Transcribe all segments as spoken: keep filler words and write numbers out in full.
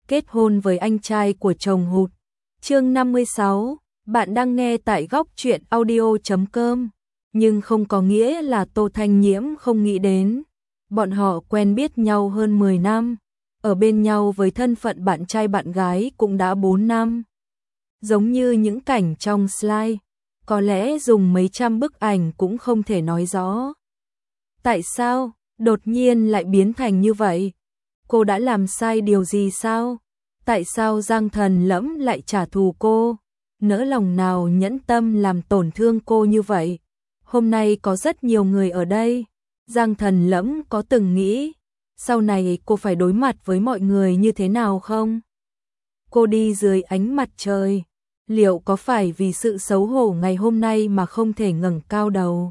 kết hôn với anh trai của chồng hụt. Chương năm mươi sáu, bạn đang nghe tại góc truyện audio chấm com, nhưng không có nghĩa là Tô Thanh Nhiễm không nghĩ đến. Bọn họ quen biết nhau hơn mười năm, ở bên nhau với thân phận bạn trai bạn gái cũng đã bốn năm. Giống như những cảnh trong slide, có lẽ dùng mấy trăm bức ảnh cũng không thể nói rõ. Tại sao, đột nhiên lại biến thành như vậy? Cô đã làm sai điều gì sao? Tại sao Giang Thần Lẫm lại trả thù cô? Nỡ lòng nào nhẫn tâm làm tổn thương cô như vậy? Hôm nay có rất nhiều người ở đây. Giang Thần Lẫm có từng nghĩ, sau này cô phải đối mặt với mọi người như thế nào không? Cô đi dưới ánh mặt trời, liệu có phải vì sự xấu hổ ngày hôm nay mà không thể ngẩng cao đầu?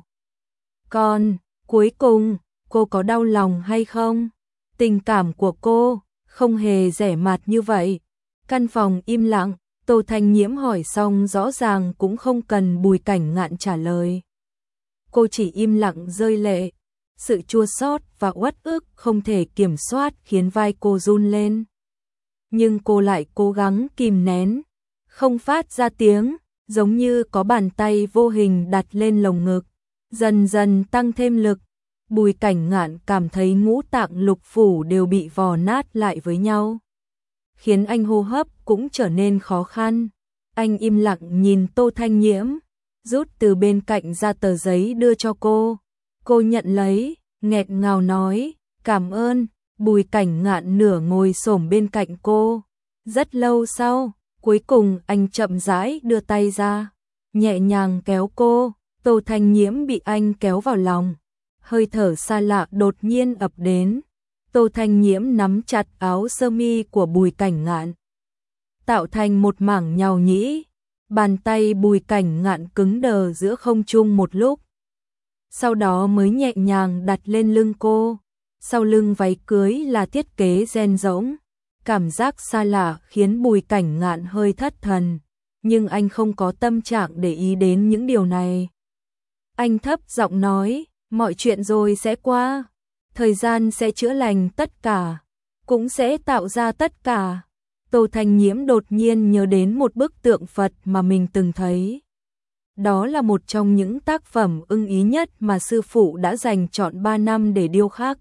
Còn, cuối cùng, cô có đau lòng hay không? Tình cảm của cô không hề rẻ mạt như vậy. Căn phòng im lặng, Tô Thanh Nhiễm hỏi xong rõ ràng cũng không cần Bùi Cảnh Ngạn trả lời. Cô chỉ im lặng rơi lệ. Sự chua xót và uất ức không thể kiểm soát khiến vai cô run lên. Nhưng cô lại cố gắng kìm nén, không phát ra tiếng, giống như có bàn tay vô hình đặt lên lồng ngực, dần dần tăng thêm lực. Bùi Cảnh Ngạn cảm thấy ngũ tạng lục phủ đều bị vò nát lại với nhau, khiến anh hô hấp cũng trở nên khó khăn. Anh im lặng nhìn Tô Thanh Nhiễm, rút từ bên cạnh ra tờ giấy đưa cho cô. Cô nhận lấy, nghẹt ngào nói, cảm ơn. Bùi Cảnh Ngạn nửa ngồi xổm bên cạnh cô. Rất lâu sau, cuối cùng anh chậm rãi đưa tay ra, nhẹ nhàng kéo cô. Tô Thanh Nhiễm bị anh kéo vào lòng, hơi thở xa lạ đột nhiên ập đến. Tô Thanh Nhiễm nắm chặt áo sơ mi của Bùi Cảnh Ngạn, tạo thành một mảng nhàu nhĩ. Bàn tay Bùi Cảnh Ngạn cứng đờ giữa không trung một lúc, sau đó mới nhẹ nhàng đặt lên lưng cô. Sau lưng váy cưới là thiết kế ren rỗng, cảm giác xa lạ khiến Bùi Cảnh Ngạn hơi thất thần, nhưng anh không có tâm trạng để ý đến những điều này. Anh thấp giọng nói, mọi chuyện rồi sẽ qua, thời gian sẽ chữa lành tất cả, cũng sẽ tạo ra tất cả. Tô Thanh Nhiễm đột nhiên nhớ đến một bức tượng Phật mà mình từng thấy. Đó là một trong những tác phẩm ưng ý nhất mà sư phụ đã dành trọn ba năm để điêu khắc.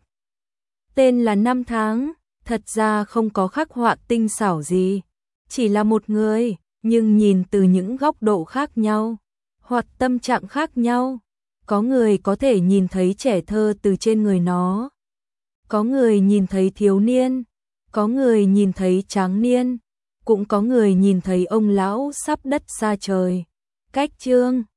Tên là Năm Tháng, thật ra không có khắc họa tinh xảo gì, chỉ là một người, nhưng nhìn từ những góc độ khác nhau, hoặc tâm trạng khác nhau. Có người có thể nhìn thấy trẻ thơ từ trên người nó, có người nhìn thấy thiếu niên, có người nhìn thấy tráng niên, cũng có người nhìn thấy ông lão sắp đất xa trời. Cách chương